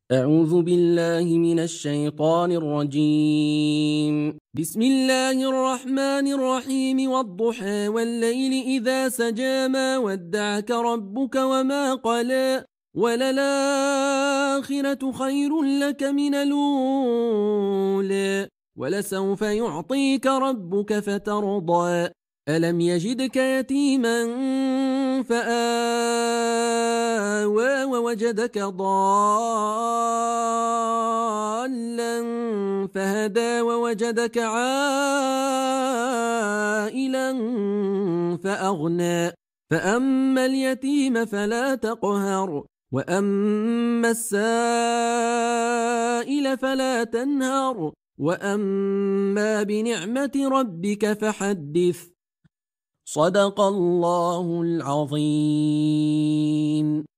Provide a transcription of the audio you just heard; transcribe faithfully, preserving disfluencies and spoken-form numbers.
أعوذ بالله من الشيطان الرجيم. بسم الله الرحمن الرحيم. والضحى والليل إذا سجى ما ودعك ربك وما قلى وللآخرة خير لك من الأولى ولسوف يعطيك ربك فترضى. ألم يجدك يتيما فآوى ووجدك ضالا فهدى ووجدك عائلا فأغنى. فأما اليتيم فلا تقهر وأما السائل فلا تنهر وأما بنعمة ربك فحدث. صدق الله العظيم.